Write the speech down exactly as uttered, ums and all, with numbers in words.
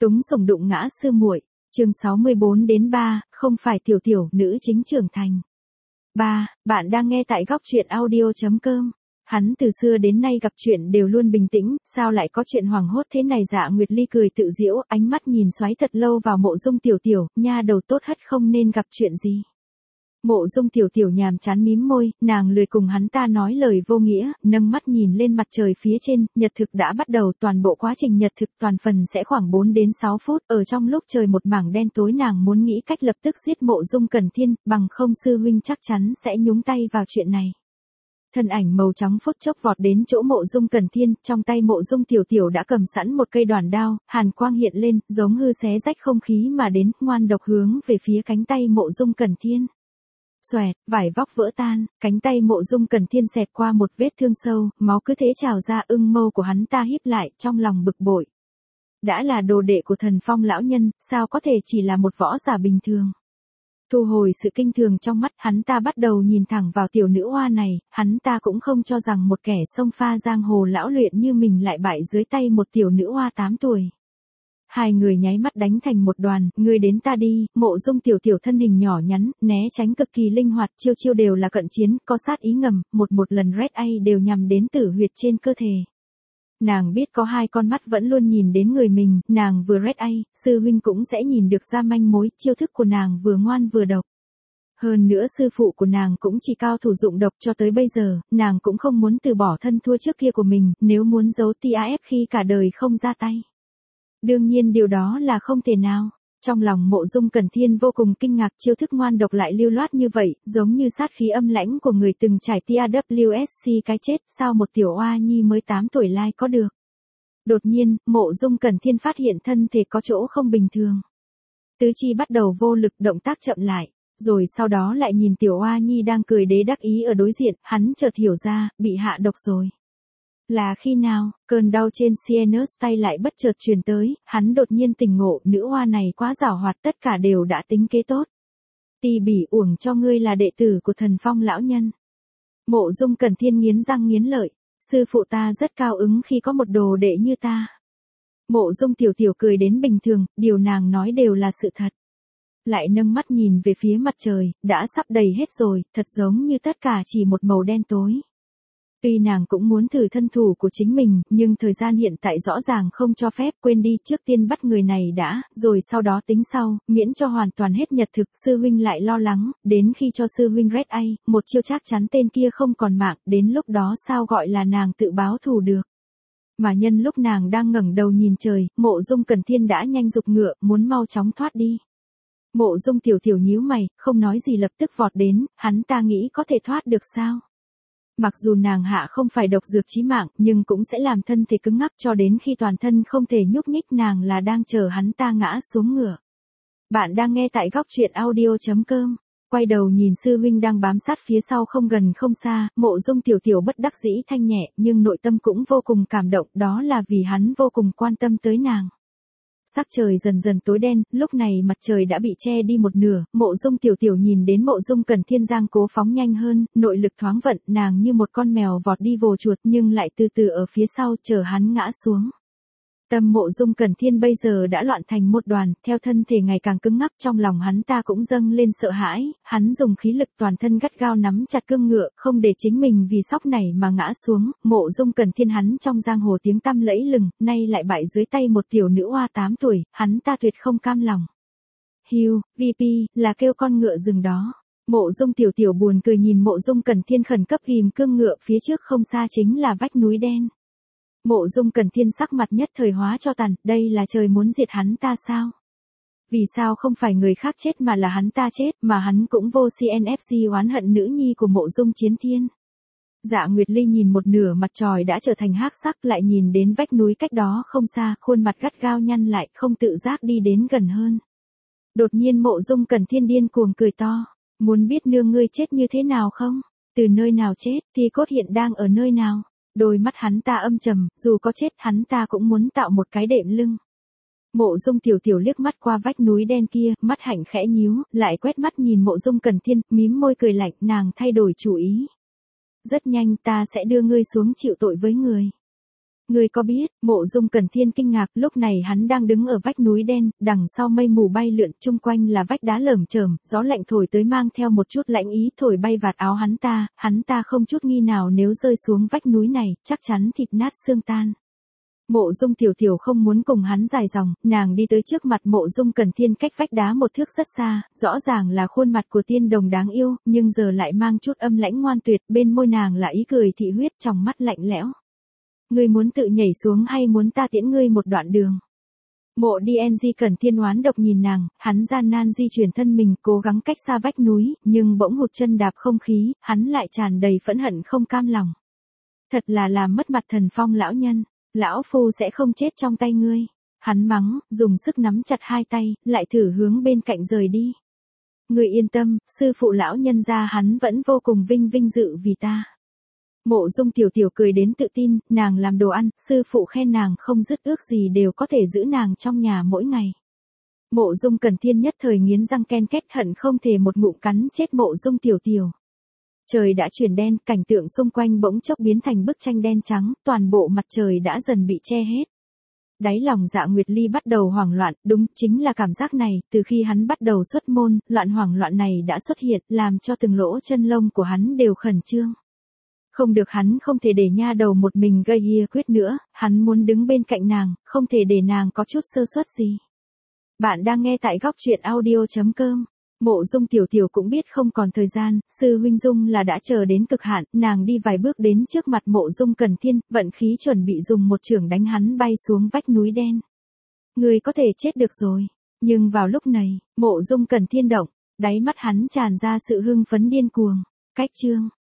Túng sủng đụng ngã sư muội. Chương sáu mươi bốn đến ba, không phải tiểu tiểu, nữ chính trưởng thành. ba. Bạn đang nghe tại góc truyện audio chấm com. Hắn từ xưa đến nay gặp chuyện đều luôn bình tĩnh, sao lại có chuyện hoảng hốt thế này? Dạ Nguyệt Ly cười tự giễu, ánh mắt nhìn xoáy thật lâu vào Mộ Dung tiểu tiểu, nha đầu tốt hất không nên gặp chuyện gì. Mộ Dung tiểu tiểu nhàm chán mím môi, nàng lười cùng hắn ta nói lời vô nghĩa, nâng mắt nhìn lên mặt trời phía trên, nhật thực đã bắt đầu, toàn bộ quá trình nhật thực toàn phần sẽ khoảng bốn đến sáu phút, ở trong lúc trời một mảng đen tối nàng muốn nghĩ cách lập tức giết Mộ Dung Cẩn Thiên, bằng không sư huynh chắc chắn sẽ nhúng tay vào chuyện này. Thân ảnh màu trắng phút chốc vọt đến chỗ Mộ Dung Cẩn Thiên, trong tay Mộ Dung tiểu tiểu đã cầm sẵn một cây đoản đao, hàn quang hiện lên, giống hư xé rách không khí mà đến, ngoan độc hướng về phía cánh tay Mộ Dung Cẩn Thiên. Xoẹt, vải vóc vỡ tan, cánh tay Mộ Dung Cẩn Thiên xẹt qua một vết thương sâu, máu cứ thế trào ra, ưng mâu của hắn ta híp lại, trong lòng bực bội. Đã là đồ đệ của Thần Phong lão nhân, sao có thể chỉ là một võ giả bình thường? Thu hồi sự kinh thường trong mắt, hắn ta bắt đầu nhìn thẳng vào tiểu nữ hoa này, hắn ta cũng không cho rằng một kẻ xông pha giang hồ lão luyện như mình lại bại dưới tay một tiểu nữ hoa tám tuổi. Hai người nháy mắt đánh thành một đoàn, ngươi đến ta đi, Mộ Dung tiểu tiểu thân hình nhỏ nhắn, né tránh cực kỳ linh hoạt, chiêu chiêu đều là cận chiến, có sát ý ngầm, một một lần red ai đều nhằm đến tử huyệt trên cơ thể. Nàng biết có hai con mắt vẫn luôn nhìn đến người mình, nàng vừa red ai, sư huynh cũng sẽ nhìn được ra manh mối, chiêu thức của nàng vừa ngoan vừa độc. Hơn nữa sư phụ của nàng cũng chỉ cao thủ dụng độc cho tới bây giờ, nàng cũng không muốn từ bỏ thân thua trước kia của mình, nếu muốn giấu tê a ép khi cả đời không ra tay. Đương nhiên điều đó là không thể nào. Trong lòng Mộ Dung Cẩn Thiên vô cùng kinh ngạc, chiêu thức ngoan độc lại lưu loát như vậy, giống như sát khí âm lãnh của người từng trải tê a vê ét xê cái chết, sao một tiểu oa nhi mới tám tuổi lai có được. Đột nhiên, Mộ Dung Cẩn Thiên phát hiện thân thể có chỗ không bình thường. Tứ chi bắt đầu vô lực, động tác chậm lại, rồi sau đó lại nhìn tiểu oa nhi đang cười đế đắc ý ở đối diện, hắn chợt hiểu ra, bị hạ độc rồi. Là khi nào, cơn đau trên sinus tay lại bất chợt truyền tới, hắn đột nhiên tỉnh ngộ, nữ hoa này quá giảo hoạt, tất cả đều đã tính kế tốt. Tì bỉ uổng cho ngươi là đệ tử của Thần Phong lão nhân. Mộ Dung Cẩn Thiên nghiến răng nghiến lợi, sư phụ ta rất cao ứng khi có một đồ đệ như ta. Mộ Dung tiểu tiểu cười đến bình thường, điều nàng nói đều là sự thật. Lại nâng mắt nhìn về phía mặt trời, đã sắp đầy hết rồi, thật giống như tất cả chỉ một màu đen tối. Tuy nàng cũng muốn thử thân thủ của chính mình, nhưng thời gian hiện tại rõ ràng không cho phép, quên đi, trước tiên bắt người này đã, rồi sau đó tính sau, miễn cho hoàn toàn hết nhật thực. Sư huynh lại lo lắng, đến khi cho sư huynh red ai, một chiêu chắc chắn tên kia không còn mạng, đến lúc đó sao gọi là nàng tự báo thù được. Mà nhân lúc nàng đang ngẩng đầu nhìn trời, Mộ Dung Cẩn Thiên đã nhanh giục ngựa, muốn mau chóng thoát đi. Mộ Dung tiểu tiểu nhíu mày, không nói gì lập tức vọt đến, hắn ta nghĩ có thể thoát được sao? Mặc dù nàng hạ không phải độc dược chí mạng, nhưng cũng sẽ làm thân thể cứng ngắc cho đến khi toàn thân không thể nhúc nhích, nàng là đang chờ hắn ta ngã xuống ngựa. Bạn đang nghe tại góc truyện audio chấm com. Quay đầu nhìn sư huynh đang bám sát phía sau không gần không xa, Mộ Dung tiểu tiểu bất đắc dĩ thanh nhẹ, nhưng nội tâm cũng vô cùng cảm động, đó là vì hắn vô cùng quan tâm tới nàng. Sắc trời dần dần tối đen, lúc này mặt trời đã bị che đi một nửa, Mộ Dung tiểu tiểu nhìn đến Mộ Dung Cẩn Thiên giang cố phóng nhanh hơn, nội lực thoáng vận, nàng như một con mèo vọt đi vồ chuột nhưng lại từ từ ở phía sau chờ hắn ngã xuống. Tâm Mộ Dung Cẩn Thiên bây giờ đã loạn thành một đoàn, theo thân thể ngày càng cứng ngắc, trong lòng hắn ta cũng dâng lên sợ hãi, hắn dùng khí lực toàn thân gắt gao nắm chặt cương ngựa, không để chính mình vì sóc này mà ngã xuống. Mộ Dung Cẩn Thiên hắn trong giang hồ tiếng tăm lẫy lừng, nay lại bại dưới tay một tiểu nữ hoa tám tuổi, hắn ta tuyệt không cam lòng. Hiu, vê pê, là kêu con ngựa dừng đó. Mộ Dung tiểu tiểu buồn cười nhìn Mộ Dung Cẩn Thiên khẩn cấp ghim cương ngựa, phía trước không xa chính là vách núi đen. Mộ Dung Cẩn Thiên sắc mặt nhất thời hóa cho tàn, đây là trời muốn diệt hắn ta sao? Vì sao không phải người khác chết mà là hắn ta chết, mà hắn cũng vô xê en ép xê oán hận nữ nhi của Mộ Dung Chiến Thiên. Dạ Nguyệt Ly nhìn một nửa mặt trời đã trở thành hắc sắc, lại nhìn đến vách núi cách đó không xa, khuôn mặt gắt gao nhăn lại, không tự giác đi đến gần hơn. Đột nhiên Mộ Dung Cẩn Thiên điên cuồng cười to, muốn biết nương ngươi chết như thế nào không? Từ nơi nào chết, thì cốt hiện đang ở nơi nào? Đôi mắt hắn ta âm trầm, dù có chết hắn ta cũng muốn tạo một cái đệm lưng. Mộ Dung tiểu tiểu liếc mắt qua vách núi đen kia, mắt hạnh khẽ nhíu, lại quét mắt nhìn Mộ Dung Cẩn Thiên, mím môi cười lạnh, nàng thay đổi chủ ý. Rất nhanh ta sẽ đưa ngươi xuống chịu tội với người. Ngươi có biết, Mộ Dung Cẩn Thiên kinh ngạc, lúc này hắn đang đứng ở vách núi đen, đằng sau mây mù bay lượn, chung quanh là vách đá lởm chởm, gió lạnh thổi tới mang theo một chút lạnh ý thổi bay vạt áo hắn ta, hắn ta không chút nghi nào nếu rơi xuống vách núi này, chắc chắn thịt nát xương tan. Mộ Dung Tiểu Tiểu không muốn cùng hắn dài dòng, nàng đi tới trước mặt Mộ Dung Cẩn Thiên cách vách đá một thước rất xa, rõ ràng là khuôn mặt của tiên đồng đáng yêu, nhưng giờ lại mang chút âm lãnh ngoan tuyệt, bên môi nàng là ý cười thị huyết, trong mắt lạnh lẽo. Ngươi muốn tự nhảy xuống hay muốn ta tiễn ngươi một đoạn đường? Mộ đê en giê Cẩn Thiên oán độc nhìn nàng, hắn gian nan di chuyển thân mình, cố gắng cách xa vách núi, nhưng bỗng hụt chân đạp không khí, hắn lại tràn đầy phẫn hận không cam lòng. Thật là làm mất mặt Thần Phong lão nhân, lão phu sẽ không chết trong tay ngươi. Hắn mắng, dùng sức nắm chặt hai tay, lại thử hướng bên cạnh rời đi. Ngươi yên tâm, sư phụ lão nhân gia hắn vẫn vô cùng vinh vinh dự vì ta. Mộ Dung Tiểu Tiểu cười đến tự tin, nàng làm đồ ăn, sư phụ khen nàng không dứt ước gì đều có thể giữ nàng trong nhà mỗi ngày. Mộ Dung Cẩn Thiên nhất thời nghiến răng ken két hận không thể một ngụm cắn chết Mộ Dung Tiểu Tiểu. Trời đã chuyển đen, cảnh tượng xung quanh bỗng chốc biến thành bức tranh đen trắng, toàn bộ mặt trời đã dần bị che hết. Đáy lòng Dạ Nguyệt Ly bắt đầu hoảng loạn, đúng chính là cảm giác này, từ khi hắn bắt đầu xuất môn, loạn hoảng loạn này đã xuất hiện, làm cho từng lỗ chân lông của hắn đều khẩn trương. Không được, hắn không thể để nha đầu một mình gây hia quyết nữa, hắn muốn đứng bên cạnh nàng, không thể để nàng có chút sơ suất gì. Bạn đang nghe tại góc truyện audio chấm com. Mộ Dung Tiểu Tiểu cũng biết không còn thời gian, sư huynh Dung là đã chờ đến cực hạn, nàng đi vài bước đến trước mặt Mộ Dung Cẩn Thiên, vận khí chuẩn bị dùng một chưởng đánh hắn bay xuống vách núi đen. Người có thể chết được rồi. Nhưng vào lúc này, Mộ Dung Cẩn Thiên động, đáy mắt hắn tràn ra sự hưng phấn điên cuồng. Cách chương